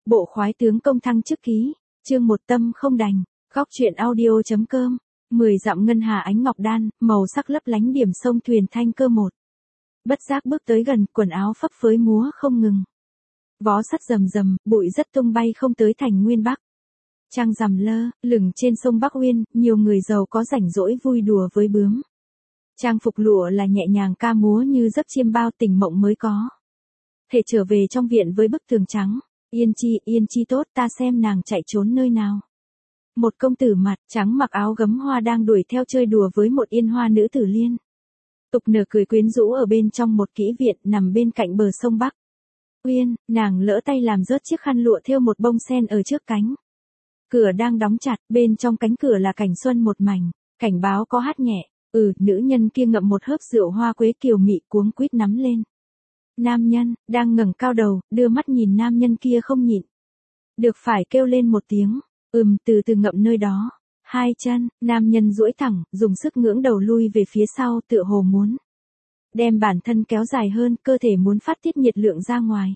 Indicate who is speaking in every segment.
Speaker 1: Bộ khoái tướng công thăng chức ký, chương một tâm không đành, góc truyện audio.com, 10 dặm ngân hà ánh ngọc đan, màu sắc lấp lánh điểm sông thuyền thanh cơ một. Bất giác bước tới gần, quần áo phấp phới múa không ngừng. Vó sắt rầm rầm, bụi rất tung bay không tới thành nguyên Bắc. Trăng rằm lơ, lửng trên sông Bắc Uyên, nhiều người giàu có rảnh rỗi vui đùa với bướm. Trang phục lụa là nhẹ nhàng ca múa như giấc chiêm bao tình mộng mới có. Thể trở về trong viện với bức tường trắng, yên chi tốt, ta xem nàng chạy trốn nơi nào. Một công tử mặt trắng mặc áo gấm hoa đang đuổi theo chơi đùa với một yên hoa nữ tử liên. Tục nở cười quyến rũ ở bên trong một kỹ viện nằm bên cạnh bờ sông Bắc Uyên, nàng lỡ tay làm rớt chiếc khăn lụa thêu một bông sen ở trước cánh. Cửa đang đóng chặt, bên trong cánh cửa là cảnh xuân một mảnh, cảnh báo có hát nhẹ. Nữ nhân kia ngậm một hớp rượu hoa quế kiều mị cuống quýt nắm lên. Nam nhân, đang ngẩng cao đầu, đưa mắt nhìn nam nhân kia không nhịn. Được phải kêu lên một tiếng, từ từ ngậm nơi đó. Hai chân, nam nhân duỗi thẳng, dùng sức ngưỡng đầu lui về phía sau tựa hồ muốn. Đem bản thân kéo dài hơn, cơ thể muốn phát tiết nhiệt lượng ra ngoài.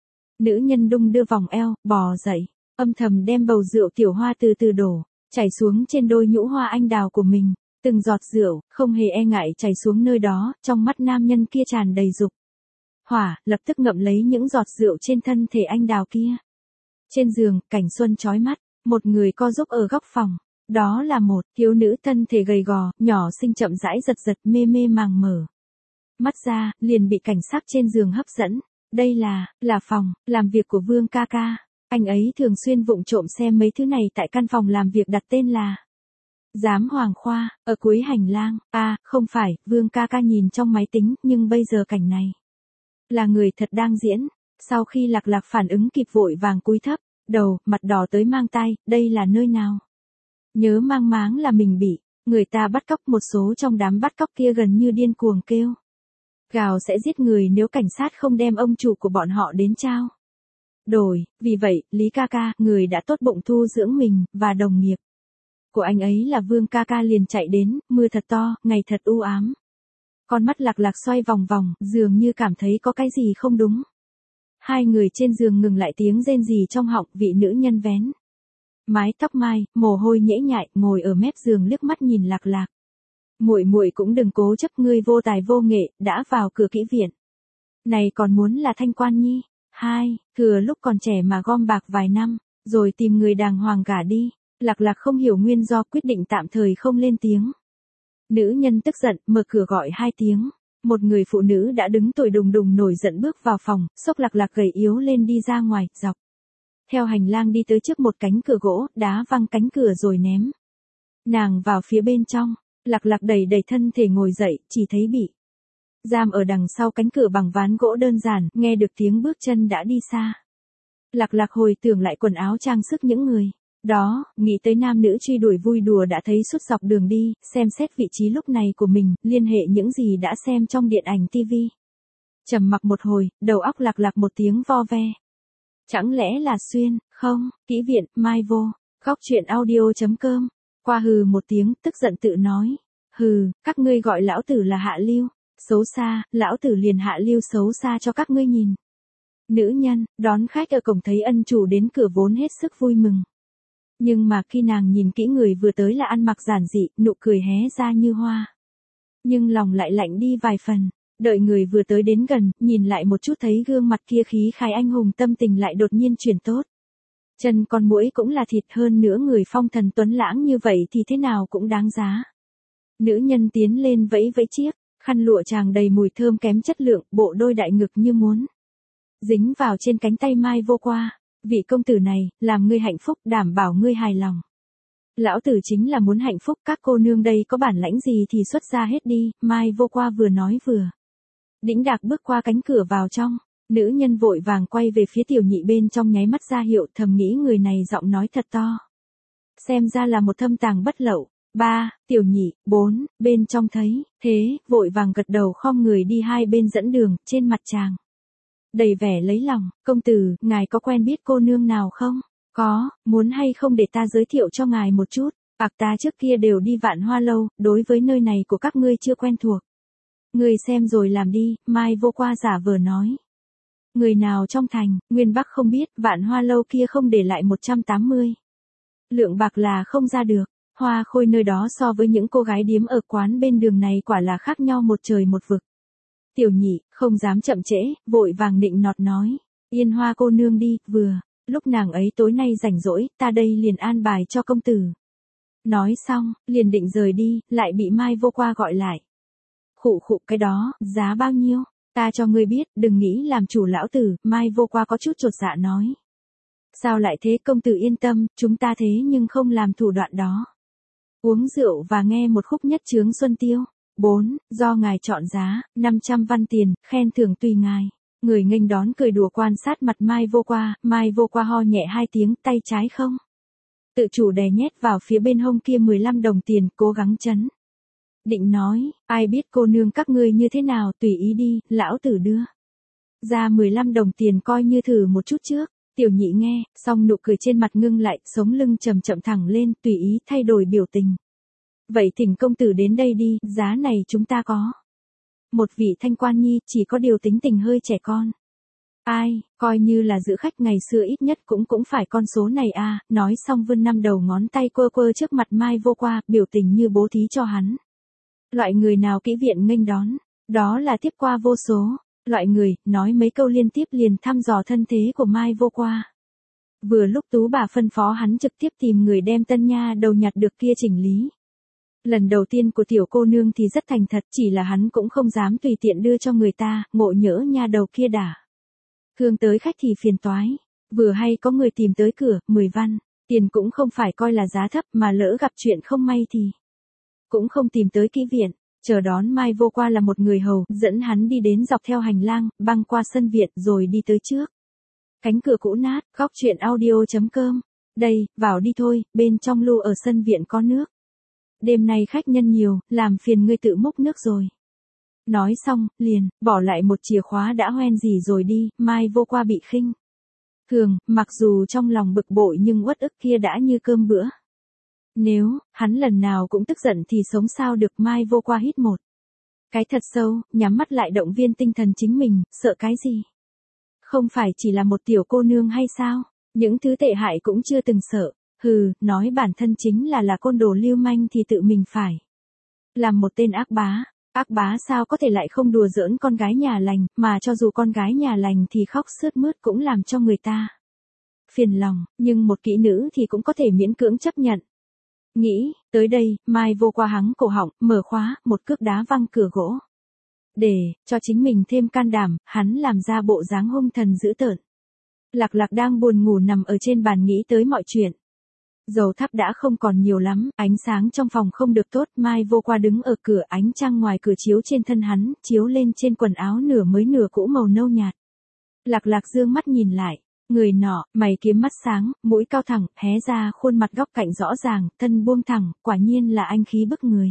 Speaker 1: Nữ nhân đung đưa vòng eo, bò dậy, âm thầm đem bầu rượu tiểu hoa từ từ đổ, chảy xuống trên đôi nhũ hoa anh đào của mình. Từng giọt rượu, không hề e ngại chảy xuống nơi đó, trong mắt nam nhân kia tràn đầy dục hỏa, lập tức ngậm lấy những giọt rượu trên thân thể anh đào kia. Trên giường, cảnh xuân chói mắt, một người co giúp ở góc phòng. Đó là một thiếu nữ thân thể gầy gò, nhỏ xinh chậm rãi giật mê màng mở mắt ra, liền bị cảnh sắc trên giường hấp dẫn. Đây là phòng làm việc của Vương ca ca. Anh ấy thường xuyên vụng trộm xem mấy thứ này tại căn phòng làm việc đặt tên là Giám Hoàng Khoa, ở cuối hành lang. Không phải, Vương ca ca nhìn trong máy tính, nhưng bây giờ cảnh này là người thật đang diễn. Sau khi Lạc Lạc phản ứng kịp vội vàng cúi thấp đầu, mặt đỏ tới mang tai, đây là nơi nào? Nhớ mang máng là mình bị người ta bắt cóc, một số trong đám bắt cóc kia gần như điên cuồng kêu gào sẽ giết người nếu cảnh sát không đem ông chủ của bọn họ đến trao đổi. Vì vậy, Lý ca ca, người đã tốt bụng thu dưỡng mình và đồng nghiệp của anh ấy là Vương ca ca liền chạy đến. Mưa thật to, ngày thật u ám. Con mắt Lạc Lạc xoay vòng vòng, dường như cảm thấy có cái gì không đúng. Hai người trên giường ngừng lại, tiếng rên rỉ trong họng, vị nữ nhân vén mái tóc mai, mồ hôi nhễ nhại, ngồi ở mép giường liếc mắt nhìn Lạc Lạc. Muội cũng đừng cố chấp, ngươi vô tài vô nghệ, đã vào cửa kỹ viện này còn muốn là thanh quan nhi. Thừa lúc còn trẻ mà gom bạc vài năm, rồi tìm người đàng hoàng gả đi. Lạc Lạc không hiểu nguyên do, quyết định tạm thời không lên tiếng. Nữ nhân tức giận, mở cửa gọi 2 tiếng. Một người phụ nữ đã đứng tuổi đùng đùng nổi giận bước vào phòng, xốc Lạc Lạc gầy yếu lên đi ra ngoài, dọc theo hành lang đi tới trước một cánh cửa gỗ, đá văng cánh cửa rồi ném nàng vào phía bên trong. Lạc Lạc đẩy thân thể ngồi dậy, chỉ thấy bị giam ở đằng sau cánh cửa bằng ván gỗ đơn giản, nghe được tiếng bước chân đã đi xa. Lạc Lạc hồi tưởng lại quần áo trang sức những người đó, nghĩ tới nam nữ truy đuổi vui đùa đã thấy suốt dọc đường đi, xem xét vị trí lúc này của mình, liên hệ những gì đã xem trong điện ảnh TV. Trầm mặc một hồi, đầu óc Lạc Lạc một tiếng vo ve. Chẳng lẽ là xuyên, không, kỹ viện, mai vô, góc truyện audio.com. Qua hừ một tiếng, tức giận tự nói. Các ngươi gọi lão tử là hạ lưu, xấu xa, lão tử liền hạ lưu xấu xa cho các ngươi nhìn. Nữ nhân, đón khách ở cổng thấy ân chủ đến cửa vốn hết sức vui mừng. Nhưng mà khi nàng nhìn kỹ người vừa tới là ăn mặc giản dị, nụ cười hé ra như hoa. Nhưng lòng lại lạnh đi vài phần. Đợi người vừa tới đến gần, nhìn lại một chút thấy gương mặt kia khí khái anh hùng, tâm tình lại đột nhiên chuyển tốt. Chân con muỗi cũng là thịt, hơn nữa người phong thần tuấn lãng như vậy thì thế nào cũng đáng giá. Nữ nhân tiến lên vẫy chiếc khăn lụa tràng đầy mùi thơm kém chất lượng, bộ đôi đại ngực như muốn dính vào trên cánh tay mai vô qua. Vị công tử này, làm ngươi hạnh phúc, đảm bảo ngươi hài lòng. Lão tử chính là muốn hạnh phúc, các cô nương đây có bản lãnh gì thì xuất ra hết đi. Mai vô qua vừa nói vừa đĩnh đạc bước qua cánh cửa vào trong. Nữ nhân vội vàng quay về phía tiểu nhị bên trong, nháy mắt ra hiệu, thầm nghĩ người này giọng nói thật to. Xem ra là một thâm tàng bất lậu. 3, tiểu nhị, 4, bên trong thấy thế, vội vàng gật đầu khom người đi hai bên dẫn đường, trên mặt chàng đầy vẻ lấy lòng. Công tử, ngài có quen biết cô nương nào không? Có, muốn hay không để ta giới thiệu cho ngài một chút? Ta trước kia đều đi Vạn Hoa lâu, đối với nơi này của các ngươi chưa quen thuộc. Ngươi xem rồi làm đi, Mai vô qua giả vờ nói. Người nào trong thành, Nguyên Bắc không biết, Vạn Hoa lâu kia không để lại 180 lượng bạc là không ra được. Hoa Khôi nơi đó so với những cô gái điếm ở quán bên đường này quả là khác nhau một trời một vực. Tiểu Nhị không dám chậm trễ, vội vàng nịnh nọt nói, yên Hoa cô nương đi, lúc nàng ấy tối nay rảnh rỗi, ta đây liền an bài cho công tử. Nói xong, liền định rời đi, lại bị Mai Vô Qua gọi lại. Khụ khụ, cái đó, giá bao nhiêu? Ta cho ngươi biết, đừng nghĩ làm chủ lão tử. Mai Vô Qua có chút chột dạ nói. Sao lại thế, công tử yên tâm, chúng ta thế nhưng không làm thủ đoạn đó. Uống rượu và nghe một khúc nhất chướng Xuân Tiêu. 4. Do ngài chọn giá, 500 văn tiền, khen thưởng tùy ngài. Người nghênh đón cười đùa quan sát mặt Mai Vô Qua ho nhẹ 2 tiếng, tay trái không. Tự chủ đè nhét vào phía bên hông kia 15 đồng tiền, cố gắng chấn. Định nói, ai biết cô nương các ngươi như thế nào, tùy ý đi, lão tử đưa. Ra 15 đồng tiền coi như thử một chút trước. Tiểu Nhị nghe, xong nụ cười trên mặt ngưng lại, sống lưng chậm chậm thẳng lên, tùy ý thay đổi biểu tình. Vậy thỉnh công tử đến đây đi, giá này chúng ta có. Một vị thanh quan nhi, chỉ có điều tính tình hơi trẻ con. Ai, coi như là giữ khách ngày xưa ít nhất cũng phải con số này à, nói xong vươn 5 đầu ngón tay quơ quơ trước mặt Mai Vô Qua, biểu tình như bố thí cho hắn. Loại người nào kỹ viện nghênh đón, đó là tiếp qua vô số. Loại người, nói mấy câu liên tiếp liền thăm dò thân thế của Mai Vô Qua. Vừa lúc Tú bà phân phó hắn trực tiếp tìm người đem tân nha đầu nhặt được kia chỉnh lý. Lần đầu tiên của tiểu cô nương thì rất thành thật, chỉ là hắn cũng không dám tùy tiện đưa cho người ta, ngộ nhỡ nha đầu kia đả thương tới khách thì phiền toái. Vừa hay có người tìm tới cửa, 10 văn, tiền cũng không phải coi là giá thấp, mà lỡ gặp chuyện không may thì cũng không tìm tới kỹ viện. Chờ đón Mai Vô Qua là một người hầu, dẫn hắn đi đến dọc theo hành lang, băng qua sân viện rồi đi tới trước. Cánh cửa cũ nát, góc truyện audio.com. Đây, vào đi thôi, bên trong lu ở sân viện có nước. Đêm nay khách nhân nhiều, làm phiền ngươi tự múc nước rồi. Nói xong, liền, bỏ lại một chìa khóa đã hoen gì rồi đi. Mai Vô Qua bị khinh thường, mặc dù trong lòng bực bội nhưng uất ức kia đã như cơm bữa. Nếu, hắn lần nào cũng tức giận thì sống sao được. Mai Vô Qua hít một cái thật sâu, nhắm mắt lại động viên tinh thần chính mình, sợ cái gì? Không phải chỉ là một tiểu cô nương hay sao? Những thứ tệ hại cũng chưa từng sợ. Nói bản thân chính là côn đồ lưu manh thì tự mình phải làm một tên ác bá. Ác bá sao có thể lại không đùa giỡn con gái nhà lành, mà cho dù con gái nhà lành thì khóc sướt mướt cũng làm cho người ta phiền lòng, nhưng một kỹ nữ thì cũng có thể miễn cưỡng chấp nhận. Nghĩ, tới đây, Mai Vô Qua hắng cổ họng, mở khóa, một cước đá văng cửa gỗ. Để cho chính mình thêm can đảm, hắn làm ra bộ dáng hung thần dữ tợn. Lạc Lạc đang buồn ngủ nằm ở trên bàn nghĩ tới mọi chuyện. Dầu thắp đã không còn nhiều lắm, ánh sáng trong phòng không được tốt. Mai Vô Qua đứng ở cửa, ánh trăng ngoài cửa chiếu trên thân hắn, chiếu lên trên quần áo nửa mới nửa cũ màu nâu nhạt. Lạc Lạc dương mắt nhìn lại. Người nọ, mày kiếm mắt sáng, mũi cao thẳng, hé ra khuôn mặt góc cạnh rõ ràng, thân buông thẳng, quả nhiên là anh khí bức người.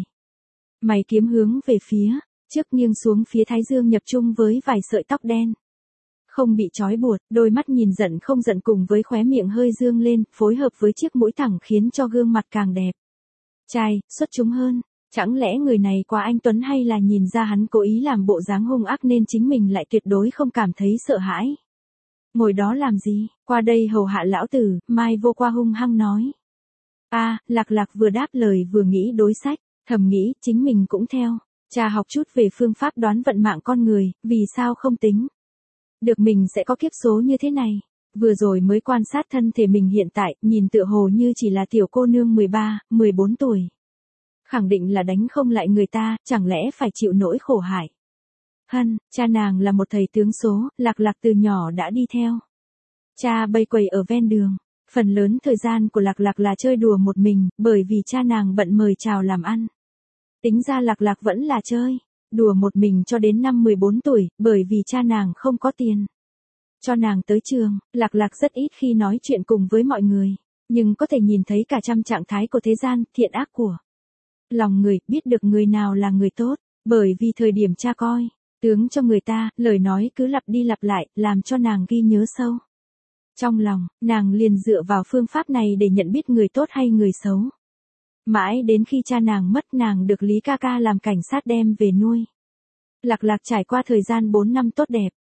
Speaker 1: Mày kiếm hướng về phía trước, nghiêng xuống phía thái dương nhập chung với vài sợi tóc đen. Không bị trói buộc, đôi mắt nhìn giận không giận cùng với khóe miệng hơi dương lên, phối hợp với chiếc mũi thẳng khiến cho gương mặt càng đẹp trai, xuất chúng hơn. Chẳng lẽ người này quá anh tuấn, hay là nhìn ra hắn cố ý làm bộ dáng hung ác nên chính mình lại tuyệt đối không cảm thấy sợ hãi? Ngồi đó làm gì, qua đây hầu hạ lão tử. Mai Vô Qua hung hăng nói. Lạc Lạc vừa đáp lời vừa nghĩ đối sách, thầm nghĩ chính mình cũng theo cha học chút về phương pháp đoán vận mạng con người, vì sao không tính được mình sẽ có kiếp số như thế này. Vừa rồi mới quan sát thân thể mình hiện tại, nhìn tựa hồ như chỉ là tiểu cô nương 13, 14 tuổi. Khẳng định là đánh không lại người ta, chẳng lẽ phải chịu nỗi khổ hại. Cha nàng là một thầy tướng số, Lạc Lạc từ nhỏ đã đi theo cha bày quầy ở ven đường. Phần lớn thời gian của Lạc Lạc là chơi đùa một mình, bởi vì cha nàng bận mời chào làm ăn. Tính ra Lạc Lạc vẫn là chơi đùa một mình cho đến năm 14 tuổi, bởi vì cha nàng không có tiền cho nàng tới trường. Lạc Lạc rất ít khi nói chuyện cùng với mọi người, nhưng có thể nhìn thấy cả trăm trạng thái của thế gian, thiện ác của lòng người, biết được người nào là người tốt, bởi vì thời điểm cha coi tướng cho người ta, lời nói cứ lặp đi lặp lại, làm cho nàng ghi nhớ sâu trong lòng. Nàng liền dựa vào phương pháp này để nhận biết người tốt hay người xấu. Mãi đến khi cha nàng mất, nàng được Lý ca ca làm cảnh sát đem về nuôi. Lạc Lạc trải qua thời gian 4 năm tốt đẹp,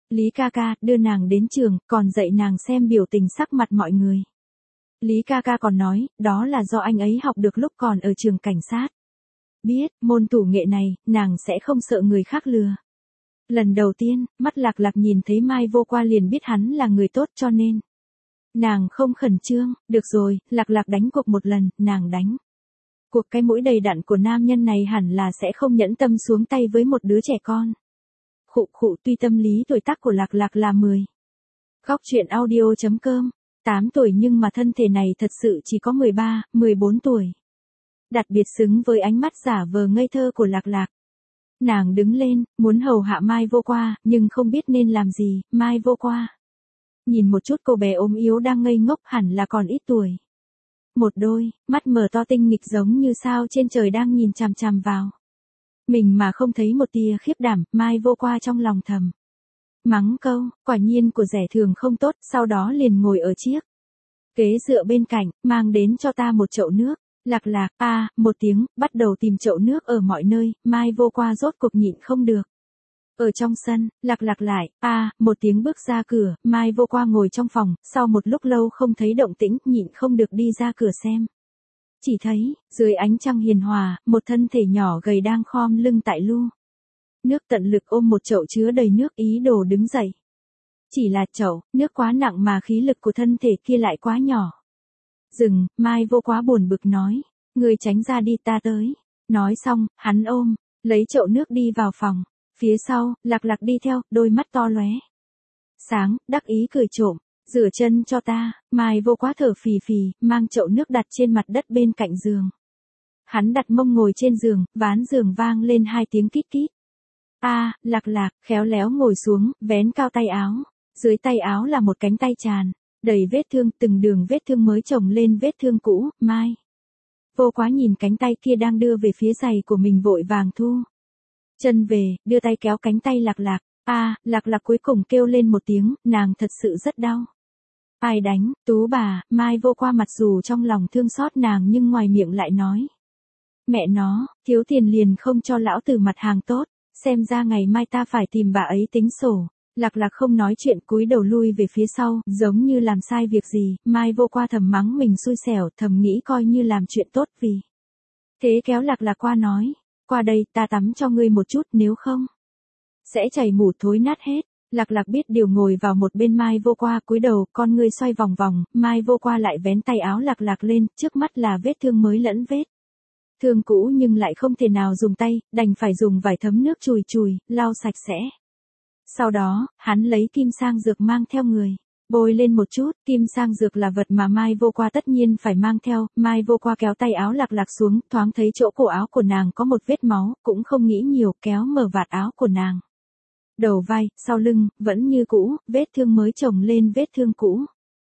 Speaker 1: Lý ca ca, đưa nàng đến trường, còn dạy nàng xem biểu tình sắc mặt mọi người. Lý ca ca còn nói, đó là do anh ấy học được lúc còn ở trường cảnh sát. Biết, môn thủ nghệ này, nàng sẽ không sợ người khác lừa. Lần đầu tiên, mắt Lạc Lạc nhìn thấy Mai Vô Qua liền biết hắn là người tốt cho nên. Nàng không khẩn trương, được rồi, Lạc Lạc đánh cuộc một lần, nàng đánh. Cuộc cái mũi đầy đặn của nam nhân này hẳn là sẽ không nhẫn tâm xuống tay với một đứa trẻ con. Khụ khụ, tuy tâm lý tuổi tác của Lạc Lạc là 10. Góc truyện audio.com, 8 tuổi nhưng mà thân thể này thật sự chỉ có 13, 14 tuổi. Đặc biệt xứng với ánh mắt giả vờ ngây thơ của Lạc Lạc. Nàng đứng lên, muốn hầu hạ Mai Vô Qua, nhưng không biết nên làm gì. Mai Vô Qua nhìn một chút cô bé ốm yếu đang ngây ngốc, hẳn là còn ít tuổi. Một đôi mắt mở to tinh nghịch giống như sao trên trời đang nhìn chằm chằm vào mình mà không thấy một tia khiếp đảm. Mai Vô Qua trong lòng thầm mắng câu, quả nhiên của rẻ thường không tốt, sau đó liền ngồi ở chiếc ghế dựa bên cạnh, mang đến cho ta một chậu nước. Lạc Lạc, một tiếng, bắt đầu tìm chậu nước ở mọi nơi. Mai Vô Qua rốt cuộc nhịn không được. Ở trong sân, Lạc Lạc lại, một tiếng bước ra cửa. Mai Vô Qua ngồi trong phòng, sau một lúc lâu không thấy động tĩnh, nhịn không được đi ra cửa xem. Chỉ thấy, dưới ánh trăng hiền hòa, một thân thể nhỏ gầy đang khom lưng tại lu nước, tận lực ôm một chậu chứa đầy nước, ý đồ đứng dậy. Chỉ là chậu nước quá nặng mà khí lực của thân thể kia lại quá nhỏ. Dừng, Mai Vô Quá buồn bực nói, người tránh ra đi, ta tới. Nói xong, hắn ôm lấy chậu nước đi vào phòng. Phía sau, Lạc Lạc đi theo, đôi mắt to lóe sáng, đắc ý cười trộm, rửa chân cho ta. Mai Vô Quá thở phì phì, mang chậu nước đặt trên mặt đất bên cạnh giường. Hắn đặt mông ngồi trên giường, ván giường vang lên 2 tiếng kít kít. Lạc Lạc khéo léo ngồi xuống, vén cao tay áo. Dưới tay áo là một cánh tay tràn đầy vết thương, từng đường vết thương mới chồng lên vết thương cũ. Mai Vô Quá nhìn cánh tay kia đang đưa về phía giày của mình, vội vàng thu chân về, đưa tay kéo cánh tay Lạc Lạc. Lạc Lạc cuối cùng kêu lên một tiếng, nàng thật sự rất đau. Ai đánh, Tú bà? Mai Vô Qua mặc dù trong lòng thương xót nàng nhưng ngoài miệng lại nói, mẹ nó, thiếu tiền liền không cho lão tử mặt hàng tốt, xem ra ngày mai ta phải tìm bà ấy tính sổ. Lạc Lạc không nói chuyện, cúi đầu lui về phía sau, giống như làm sai việc gì. Mai Vô Qua thầm mắng mình xui xẻo, thầm nghĩ coi như làm chuyện tốt vì thế kéo Lạc Lạc qua nói, qua đây, ta tắm cho ngươi một chút, nếu không sẽ chảy mủ thối nát hết. Lạc Lạc biết điều, ngồi vào một bên Mai Vô Qua, cúi đầu, con ngươi xoay vòng vòng. Mai Vô Qua lại vén tay áo Lạc Lạc lên, trước mắt là vết thương mới lẫn vết thương cũ, nhưng lại không thể nào dùng tay, đành phải dùng vải thấm nước chùi chùi, lau sạch sẽ. Sau đó, hắn lấy kim sang dược mang theo người, bôi lên một chút. Kim sang dược là vật mà Mai Vô Qua tất nhiên phải mang theo. Mai Vô Qua kéo tay áo Lạc Lạc xuống, thoáng thấy chỗ cổ áo của nàng có một vết máu, cũng không nghĩ nhiều, kéo mở vạt áo của nàng. Đầu vai, sau lưng, vẫn như cũ, vết thương mới chồng lên vết thương cũ.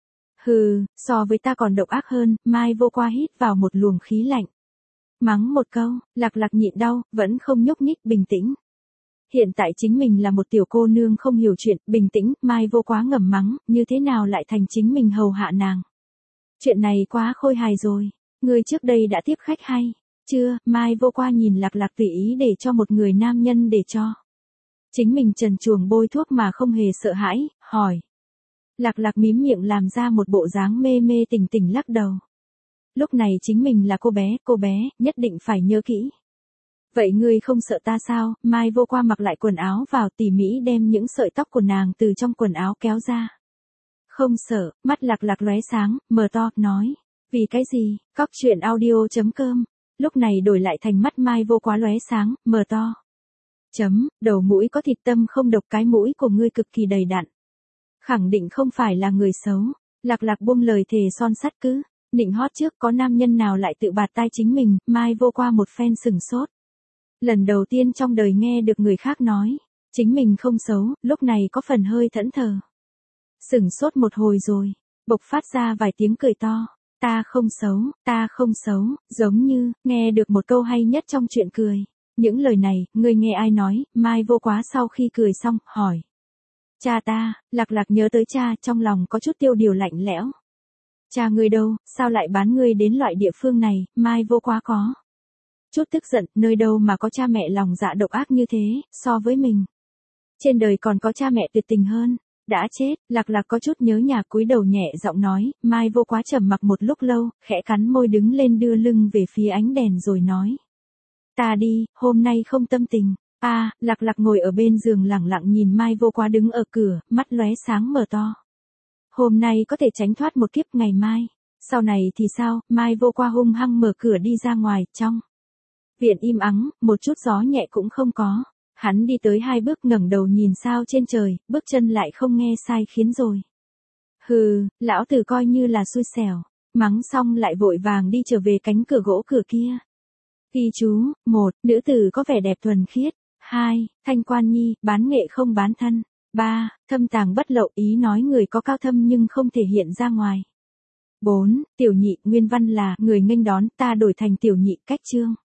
Speaker 1: Hừ, so với ta còn độc ác hơn. Mai Vô Qua hít vào một luồng khí lạnh, mắng một câu. Lạc Lạc nhịn đau, vẫn không nhúc nhích, bình tĩnh. Hiện tại chính mình là một tiểu cô nương không hiểu chuyện, bình tĩnh. Mai Vô Quá ngầm mắng, như thế nào lại thành chính mình hầu hạ nàng. Chuyện này quá khôi hài rồi. Ngươi trước đây đã tiếp khách hay chưa? Mai Vô Qua nhìn Lạc Lạc tùy ý để cho một người nam nhân để cho chính mình trần truồng bôi thuốc mà không hề sợ hãi, hỏi. Lạc Lạc mím miệng làm ra một bộ dáng mê mê tỉnh tỉnh lắc đầu. Lúc này chính mình là cô bé, nhất định phải nhớ kỹ. Vậy ngươi không sợ ta sao? Mai Vô Qua mặc lại quần áo vào, tỉ mỉ đem những sợi tóc của nàng từ trong quần áo kéo ra. Không sợ. Mắt Lạc Lạc lóe sáng, mở to, nói. Vì cái gì? Góc truyện audio.com. Lúc này đổi lại thành mắt Mai Vô Quá lóe sáng, mở to. Đầu mũi có thịt, tâm không độc, cái mũi của ngươi cực kỳ đầy đặn. Khẳng định không phải là người xấu. Lạc Lạc buông lời thề son sắt cứ nịnh hót trước, có nam nhân nào lại tự bạt tai chính mình. Mai Vô Qua một phen sừng sốt. Lần đầu tiên trong đời nghe được người khác nói chính mình không xấu, lúc này có phần hơi thẫn thờ. Sừng sốt một hồi rồi, bộc phát ra vài tiếng cười to. Ta không xấu, giống như nghe được một câu hay nhất trong chuyện cười. Những lời này, ngươi nghe ai nói? Mai Vô Quá sau khi cười xong, hỏi. Cha ta. Lạc Lạc nhớ tới cha, trong lòng có chút tiêu điều, lạnh lẽo. Cha ngươi đâu, sao lại bán ngươi đến loại địa phương này? Mai Vô Quá có chút tức giận, nơi đâu mà có cha mẹ lòng dạ độc ác như thế, so với mình. Trên đời còn có cha mẹ tuyệt tình hơn. Đã chết, Lạc Lạc có chút nhớ nhà, cúi đầu nhẹ giọng nói. Mai Vô Quá trầm mặc một lúc lâu, khẽ cắn môi đứng lên đưa lưng về phía ánh đèn rồi nói. Ta đi, hôm nay không tâm tình. Lạc Lạc ngồi ở bên giường lẳng lặng nhìn Mai Vô Quá đứng ở cửa, mắt lóe sáng mở to. Hôm nay có thể tránh thoát một kiếp, ngày mai. Sau này thì sao? Mai Vô Quá hung hăng mở cửa đi ra ngoài, trong viện im ắng, một chút gió nhẹ cũng không có. Hắn đi tới 2 bước ngẩng đầu nhìn sao trên trời, bước chân lại không nghe sai khiến rồi. Hừ, lão tử coi như là xui xẻo. Mắng xong lại vội vàng đi trở về cánh cửa gỗ cửa kia. Ghi chú, 1. Nữ tử có vẻ đẹp thuần khiết. 2. Thanh quan nhi, bán nghệ không bán thân. 3. Thâm tàng bất lộ, ý nói người có cao thâm nhưng không thể hiện ra ngoài. 4. Tiểu nhị, nguyên văn là người nghênh đón, ta đổi thành tiểu nhị, cách chương.